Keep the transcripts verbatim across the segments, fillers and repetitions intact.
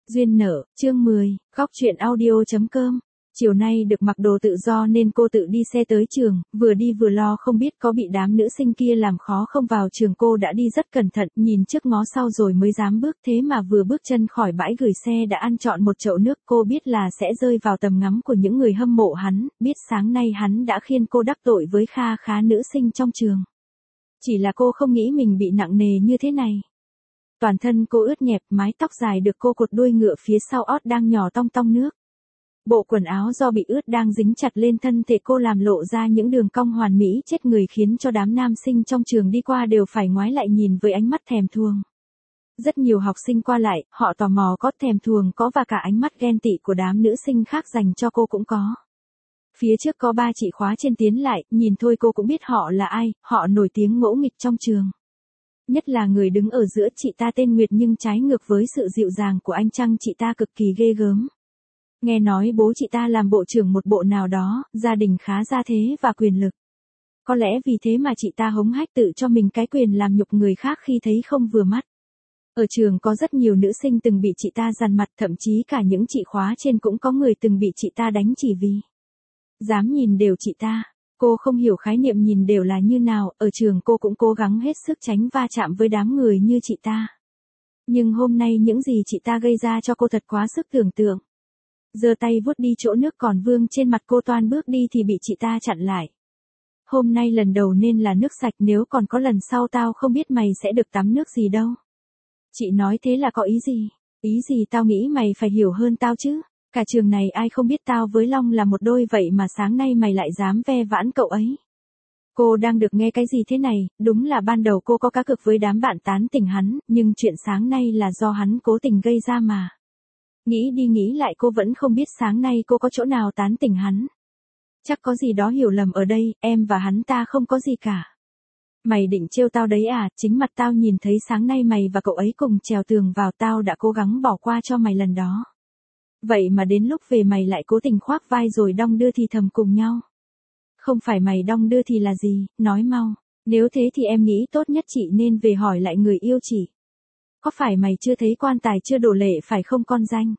Duyên nợ, chương mười, góc truyện audio.com. Chiều nay được mặc đồ tự do nên cô tự đi xe tới trường, vừa đi vừa lo không biết có bị đám nữ sinh kia làm khó không. Vào trường cô đã đi rất cẩn thận, nhìn trước ngó sau rồi mới dám bước, thế mà vừa bước chân khỏi bãi gửi xe đã ăn trọn một chậu nước. Cô biết là sẽ rơi vào tầm ngắm của những người hâm mộ hắn, biết sáng nay hắn đã khiêng cô đắc tội với kha khá nữ sinh trong trường. Chỉ là cô không nghĩ mình bị nặng nề như thế này. Toàn thân cô ướt nhẹp, mái tóc dài được cô cột đuôi ngựa phía sau ót đang nhỏ tong tong nước. Bộ quần áo do bị ướt đang dính chặt lên thân thể cô làm lộ ra những đường cong hoàn mỹ chết người, khiến cho đám nam sinh trong trường đi qua đều phải ngoái lại nhìn với ánh mắt thèm thuồng. Rất nhiều học sinh qua lại, họ tò mò có, thèm thuồng có, và cả ánh mắt ghen tị của đám nữ sinh khác dành cho cô cũng có. Phía trước có ba chị khóa trên tiến lại, nhìn thôi cô cũng biết họ là ai, họ nổi tiếng ngỗ nghịch trong trường. Nhất là người đứng ở giữa, chị ta tên Nguyệt nhưng trái ngược với sự dịu dàng của anh Trăng, chị ta cực kỳ ghê gớm. Nghe nói bố chị ta làm bộ trưởng một bộ nào đó, gia đình khá gia thế và quyền lực. Có lẽ vì thế mà chị ta hống hách tự cho mình cái quyền làm nhục người khác khi thấy không vừa mắt. Ở trường có rất nhiều nữ sinh từng bị chị ta dằn mặt, thậm chí cả những chị khóa trên cũng có người từng bị chị ta đánh chỉ vì dám nhìn đều chị ta. Cô không hiểu khái niệm nhìn đều là như nào, ở trường cô cũng cố gắng hết sức tránh va chạm với đám người như chị ta. Nhưng hôm nay những gì chị ta gây ra cho cô thật quá sức tưởng tượng. Giơ tay vuốt đi chỗ nước còn vương trên mặt cô, toan bước đi thì bị chị ta chặn lại. Hôm nay lần đầu nên là nước sạch, nếu còn có lần sau tao không biết mày sẽ được tắm nước gì đâu. Chị nói thế là có ý gì? Ý gì tao nghĩ mày phải hiểu hơn tao chứ. Cả trường này ai không biết tao với Long là một đôi, vậy mà sáng nay mày lại dám ve vãn cậu ấy. Cô đang được nghe cái gì thế này? Đúng là ban đầu cô có cá cược với đám bạn tán tỉnh hắn, nhưng chuyện sáng nay là do hắn cố tình gây ra mà. Nghĩ đi nghĩ lại cô vẫn không biết sáng nay cô có chỗ nào tán tỉnh hắn. Chắc có gì đó hiểu lầm ở đây, em và hắn ta không có gì cả. Mày định trêu tao đấy à? Chính mặt tao nhìn thấy sáng nay mày và cậu ấy cùng trèo tường vào, tao đã cố gắng bỏ qua cho mày lần đó. Vậy mà đến lúc về mày lại cố tình khoác vai rồi đong đưa thì thầm cùng nhau. Không phải mày đong đưa thì là gì, nói mau. Nếu thế thì em nghĩ tốt nhất chị nên về hỏi lại người yêu chị. Có phải mày chưa thấy quan tài chưa đổ lệ phải không con danh?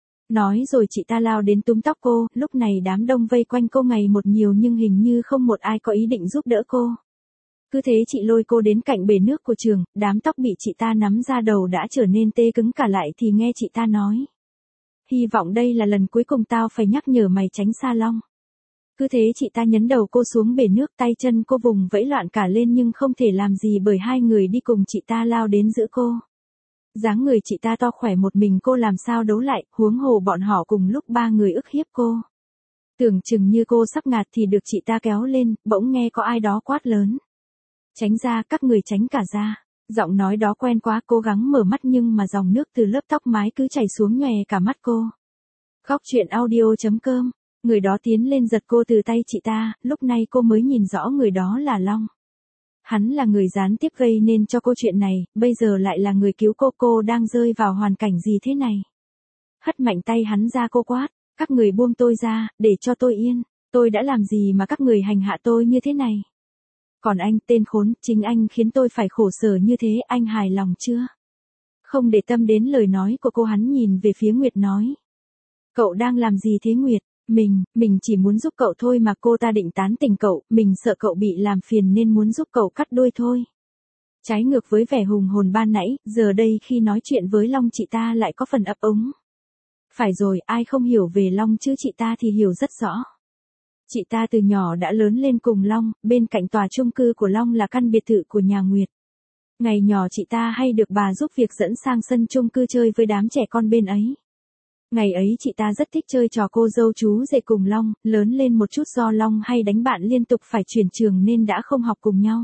Nói rồi chị ta lao đến túm tóc cô, lúc này đám đông vây quanh cô ngày một nhiều nhưng hình như không một ai có ý định giúp đỡ cô. Cứ thế chị lôi cô đến cạnh bể nước của trường, đám tóc bị chị ta nắm ra đầu đã trở nên tê cứng cả lại thì nghe chị ta nói. Hy vọng đây là lần cuối cùng tao phải nhắc nhở mày tránh xa Long. Cứ thế chị ta nhấn đầu cô xuống bể nước, tay chân cô vùng vẫy loạn cả lên nhưng không thể làm gì bởi hai người đi cùng chị ta lao đến giữ cô. Dáng người chị ta to khỏe, một mình cô làm sao đấu lại, huống hồ bọn họ cùng lúc ba người ức hiếp cô. Tưởng chừng như cô sắp ngạt thì được chị ta kéo lên, bỗng nghe có ai đó quát lớn. Tránh ra, các người tránh cả ra. Giọng nói đó quen quá, cố gắng mở mắt nhưng mà dòng nước từ lớp tóc mái cứ chảy xuống nhòe cả mắt cô. Góc truyện audio.com. Người đó tiến lên giật cô từ tay chị ta, lúc này cô mới nhìn rõ người đó là Long. Hắn là người gián tiếp gây nên cho cô chuyện này, bây giờ lại là người cứu cô. Cô đang rơi vào hoàn cảnh gì thế này? Hất mạnh tay hắn ra, cô quát. Các người buông tôi ra, để cho tôi yên. Tôi đã làm gì mà các người hành hạ tôi như thế này? Còn anh, tên khốn, chính anh khiến tôi phải khổ sở như thế, anh hài lòng chưa? Không để tâm đến lời nói của cô, hắn nhìn về phía Nguyệt nói. Cậu đang làm gì thế Nguyệt? Mình, mình chỉ muốn giúp cậu thôi mà. Cô ta định tán tỉnh cậu, mình sợ cậu bị làm phiền nên muốn giúp cậu cắt đuôi thôi. Trái ngược với vẻ hùng hồn ban nãy, giờ đây khi nói chuyện với Long chị ta lại có phần ấp úng. Phải rồi, ai không hiểu về Long chứ, chị ta thì hiểu rất rõ. Chị ta từ nhỏ đã lớn lên cùng Long, bên cạnh tòa chung cư của Long là căn biệt thự của nhà Nguyệt. Ngày nhỏ chị ta hay được bà giúp việc dẫn sang sân chung cư chơi với đám trẻ con bên ấy. Ngày ấy chị ta rất thích chơi trò cô dâu chú rể cùng Long, lớn lên một chút do Long hay đánh bạn liên tục phải chuyển trường nên đã không học cùng nhau.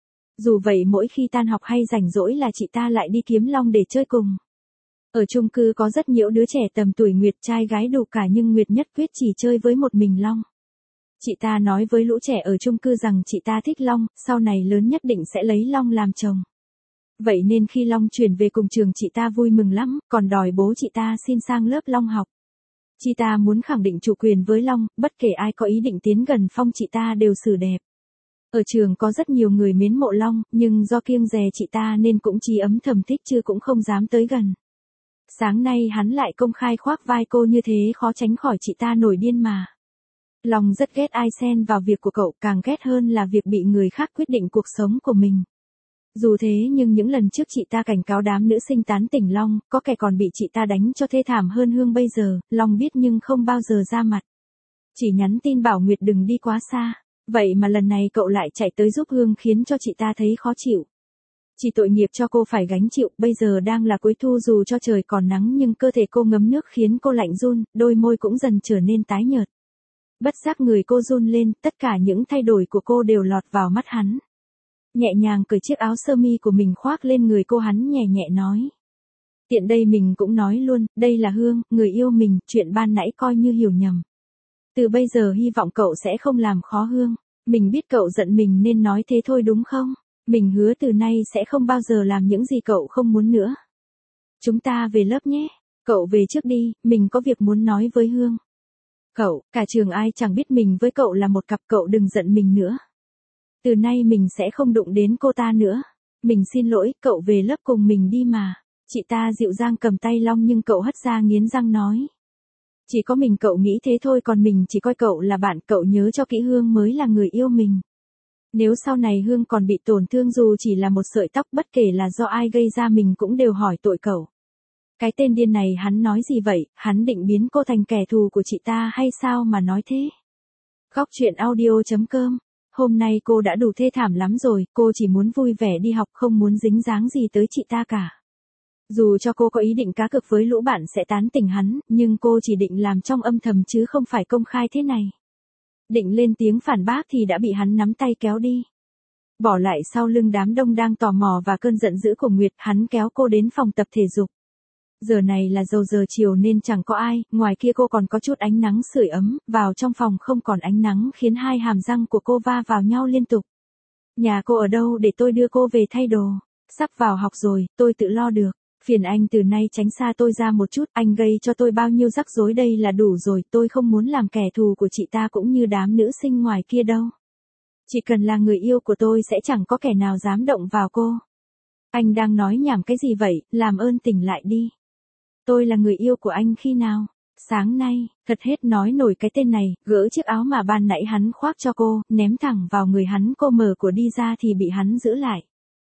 Dù vậy mỗi khi tan học hay rảnh rỗi là chị ta lại đi kiếm Long để chơi cùng. Ở chung cư có rất nhiều đứa trẻ tầm tuổi Nguyệt, trai gái đủ cả, nhưng Nguyệt nhất quyết chỉ chơi với một mình Long. Chị ta nói với lũ trẻ ở chung cư rằng chị ta thích Long, sau này lớn nhất định sẽ lấy Long làm chồng. Vậy nên khi Long chuyển về cùng trường chị ta vui mừng lắm, còn đòi bố chị ta xin sang lớp Long học. Chị ta muốn khẳng định chủ quyền với Long, bất kể ai có ý định tiến gần Phong chị ta đều xử đẹp. Ở trường có rất nhiều người mến mộ Long, nhưng do kiêng dè chị ta nên cũng chỉ ấm thầm thích chứ cũng không dám tới gần. Sáng nay hắn lại công khai khoác vai cô như thế khó tránh khỏi chị ta nổi điên mà. Long rất ghét ai xen vào việc của cậu, càng ghét hơn là việc bị người khác quyết định cuộc sống của mình. Dù thế nhưng những lần trước chị ta cảnh cáo đám nữ sinh tán tỉnh Long, có kẻ còn bị chị ta đánh cho thê thảm hơn Hương bây giờ, Long biết nhưng không bao giờ ra mặt. Chỉ nhắn tin bảo Nguyệt đừng đi quá xa. Vậy mà lần này cậu lại chạy tới giúp Hương khiến cho chị ta thấy khó chịu. Chỉ tội nghiệp cho cô phải gánh chịu, bây giờ đang là cuối thu dù cho trời còn nắng nhưng cơ thể cô ngấm nước khiến cô lạnh run, đôi môi cũng dần trở nên tái nhợt. Bất giác người cô run lên, tất cả những thay đổi của cô đều lọt vào mắt hắn. Nhẹ nhàng cởi chiếc áo sơ mi của mình khoác lên người cô, hắn nhẹ nhẹ nói. Tiện đây mình cũng nói luôn, đây là Hương, người yêu mình, chuyện ban nãy coi như hiểu nhầm. Từ bây giờ hy vọng cậu sẽ không làm khó Hương. Mình biết cậu giận mình nên nói thế thôi đúng không? Mình hứa từ nay sẽ không bao giờ làm những gì cậu không muốn nữa. Chúng ta về lớp nhé. Cậu về trước đi, mình có việc muốn nói với Hương. Cậu, cả trường ai chẳng biết mình với cậu là một cặp, cậu đừng giận mình nữa. Từ nay mình sẽ không đụng đến cô ta nữa. Mình xin lỗi, cậu về lớp cùng mình đi mà. Chị ta dịu dàng cầm tay Long nhưng cậu hất ra nghiến răng nói. Chỉ có mình cậu nghĩ thế thôi, còn mình chỉ coi cậu là bạn, cậu nhớ cho kỹ Hương mới là người yêu mình. Nếu sau này Hương còn bị tổn thương dù chỉ là một sợi tóc, bất kể là do ai gây ra, mình cũng đều hỏi tội cậu. Cái tên điên này hắn nói gì vậy, hắn định biến cô thành kẻ thù của chị ta hay sao mà nói thế? Góc truyện audio chấm com. Hôm nay cô đã đủ thê thảm lắm rồi, cô chỉ muốn vui vẻ đi học, không muốn dính dáng gì tới chị ta cả. Dù cho cô có ý định cá cược với lũ bạn sẽ tán tỉnh hắn, nhưng cô chỉ định làm trong âm thầm chứ không phải công khai thế này. Định lên tiếng phản bác thì đã bị hắn nắm tay kéo đi. Bỏ lại sau lưng đám đông đang tò mò và cơn giận dữ của Nguyệt, hắn kéo cô đến phòng tập thể dục. Giờ này là đầu giờ chiều nên chẳng có ai, ngoài kia cô còn có chút ánh nắng sưởi ấm, vào trong phòng không còn ánh nắng khiến hai hàm răng của cô va vào nhau liên tục. Nhà cô ở đâu để tôi đưa cô về thay đồ? Sắp vào học rồi, tôi tự lo được. Phiền anh từ nay tránh xa tôi ra một chút, anh gây cho tôi bao nhiêu rắc rối đây là đủ rồi, tôi không muốn làm kẻ thù của chị ta cũng như đám nữ sinh ngoài kia đâu. Chỉ cần là người yêu của tôi sẽ chẳng có kẻ nào dám động vào cô. Anh đang nói nhảm cái gì vậy, làm ơn tỉnh lại đi. Tôi là người yêu của anh khi nào? Sáng nay, thật hết nói nổi cái tên này, gỡ chiếc áo mà ban nãy hắn khoác cho cô, ném thẳng vào người hắn, cô mở của đi ra thì bị hắn giữ lại.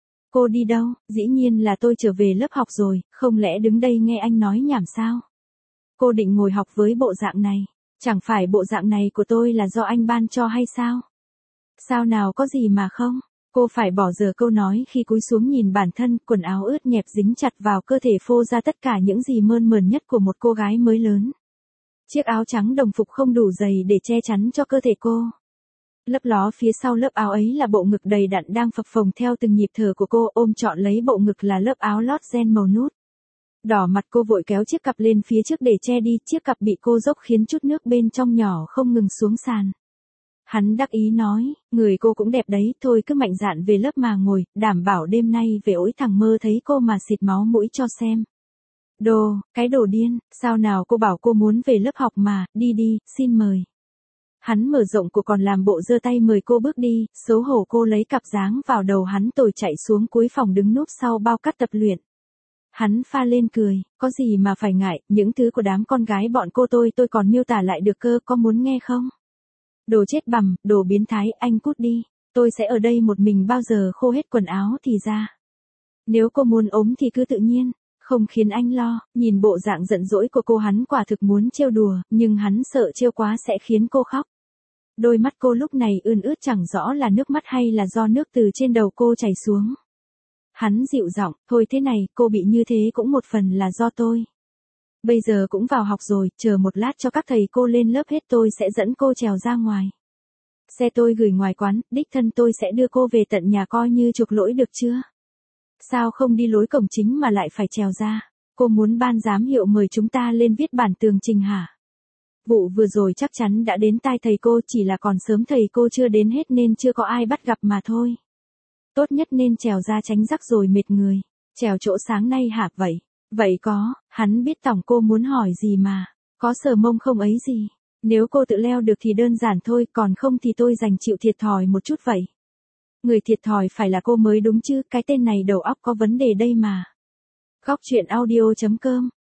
Cô đi đâu? Dĩ nhiên là tôi trở về lớp học rồi, không lẽ đứng đây nghe anh nói nhảm sao? Cô định ngồi học với bộ dạng này, chẳng phải bộ dạng này của tôi là do anh ban cho hay sao? Sao nào có gì mà không? Cô phải bỏ dở câu nói khi cúi xuống nhìn bản thân, quần áo ướt nhẹp dính chặt vào cơ thể phô ra tất cả những gì mơn mởn nhất của một cô gái mới lớn. Chiếc áo trắng đồng phục không đủ dày để che chắn cho cơ thể cô. Lấp ló phía sau lớp áo ấy là bộ ngực đầy đặn đang phập phồng theo từng nhịp thở của cô, ôm trọn lấy bộ ngực là lớp áo lót ren màu nút. Đỏ mặt cô vội kéo chiếc cặp lên phía trước để che đi, chiếc cặp bị cô dốc khiến chút nước bên trong nhỏ không ngừng xuống sàn. Hắn đắc ý nói, người cô cũng đẹp đấy, thôi cứ mạnh dạn về lớp mà ngồi, đảm bảo đêm nay về ối thằng mơ thấy cô mà xịt máu mũi cho xem. Đồ, cái đồ điên, sao nào cô bảo cô muốn về lớp học mà, đi đi, xin mời. Hắn mở rộng cổ còn làm bộ giơ tay mời cô bước đi, xấu hổ cô lấy cặp dáng vào đầu hắn tồi chạy xuống cuối phòng đứng núp sau bao cát tập luyện. Hắn pha lên cười, có gì mà phải ngại, những thứ của đám con gái bọn cô tôi tôi còn miêu tả lại được cơ, có muốn nghe không? Đồ chết bằm, đồ biến thái, anh cút đi, tôi sẽ ở đây một mình bao giờ khô hết quần áo thì ra. Nếu cô muốn ốm thì cứ tự nhiên, không khiến anh lo. Nhìn bộ dạng giận dỗi của cô hắn quả thực muốn trêu đùa, nhưng hắn sợ trêu quá sẽ khiến cô khóc. Đôi mắt cô lúc này ươn ướt chẳng rõ là nước mắt hay là do nước từ trên đầu cô chảy xuống. Hắn dịu giọng, thôi thế này, cô bị như thế cũng một phần là do tôi. Bây giờ cũng vào học rồi, chờ một lát cho các thầy cô lên lớp hết tôi sẽ dẫn cô trèo ra ngoài. Xe tôi gửi ngoài quán, đích thân tôi sẽ đưa cô về tận nhà coi như chuộc lỗi được chưa? Sao không đi lối cổng chính mà lại phải trèo ra? Cô muốn ban giám hiệu mời chúng ta lên viết bản tường trình hả? Vụ vừa rồi chắc chắn đã đến tai thầy cô, chỉ là còn sớm thầy cô chưa đến hết nên chưa có ai bắt gặp mà thôi. Tốt nhất nên trèo ra tránh rắc rồi mệt người. Trèo chỗ sáng nay hả vậy? Vậy có, hắn biết tổng cô muốn hỏi gì mà. Có sờ mông không ấy gì. Nếu cô tự leo được thì đơn giản thôi, còn không thì tôi dành chịu thiệt thòi một chút vậy. Người thiệt thòi phải là cô mới đúng chứ, cái tên này đầu óc có vấn đề đây mà. Góc truyện audio chấm com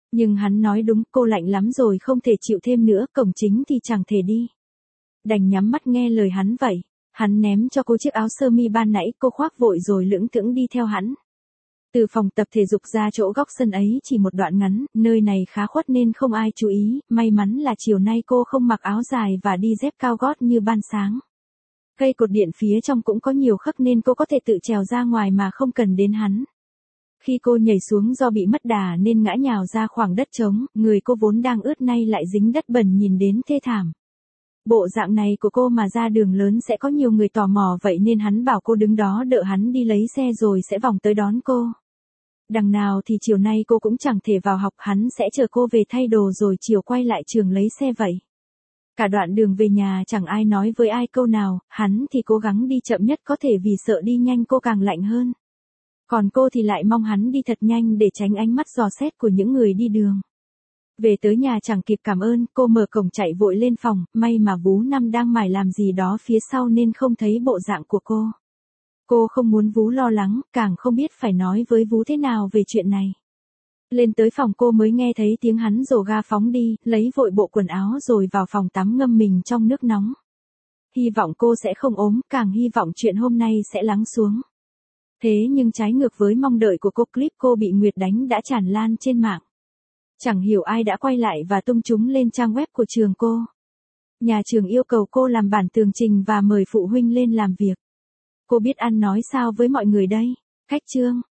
Nhưng hắn nói đúng, cô lạnh lắm rồi không thể chịu thêm nữa, cổng chính thì chẳng thể đi. Đành nhắm mắt nghe lời hắn vậy. Hắn ném cho cô chiếc áo sơ mi ban nãy, cô khoác vội rồi lững thững đi theo hắn. Từ phòng tập thể dục ra chỗ góc sân ấy chỉ một đoạn ngắn, nơi này khá khuất nên không ai chú ý, may mắn là chiều nay cô không mặc áo dài và đi dép cao gót như ban sáng. Cây cột điện phía trong cũng có nhiều khắc nên cô có thể tự trèo ra ngoài mà không cần đến hắn. Khi cô nhảy xuống do bị mất đà nên ngã nhào ra khoảng đất trống, người cô vốn đang ướt nay lại dính đất bẩn nhìn đến thê thảm. Bộ dạng này của cô mà ra đường lớn sẽ có nhiều người tò mò vậy nên hắn bảo cô đứng đó đợi hắn đi lấy xe rồi sẽ vòng tới đón cô. Đằng nào thì chiều nay cô cũng chẳng thể vào học, hắn sẽ chờ cô về thay đồ rồi chiều quay lại trường lấy xe vậy. Cả đoạn đường về nhà chẳng ai nói với ai câu nào, hắn thì cố gắng đi chậm nhất có thể vì sợ đi nhanh cô càng lạnh hơn. Còn cô thì lại mong hắn đi thật nhanh để tránh ánh mắt dò xét của những người đi đường. Về tới nhà chẳng kịp cảm ơn, cô mở cổng chạy vội lên phòng, may mà Vú Năm đang mải làm gì đó phía sau nên không thấy bộ dạng của cô. Cô không muốn Vú lo lắng, càng không biết phải nói với Vú thế nào về chuyện này. Lên tới phòng cô mới nghe thấy tiếng hắn rồ ga phóng đi, lấy vội bộ quần áo rồi vào phòng tắm ngâm mình trong nước nóng. Hy vọng cô sẽ không ốm, càng hy vọng chuyện hôm nay sẽ lắng xuống. Thế nhưng trái ngược với mong đợi của cô, clip cô bị Nguyệt đánh đã tràn lan trên mạng. Chẳng hiểu ai đã quay lại và tung chúng lên trang web của trường cô. Nhà trường yêu cầu cô làm bản tường trình và mời phụ huynh lên làm việc. Cô biết ăn nói sao với mọi người đây? Khách trương.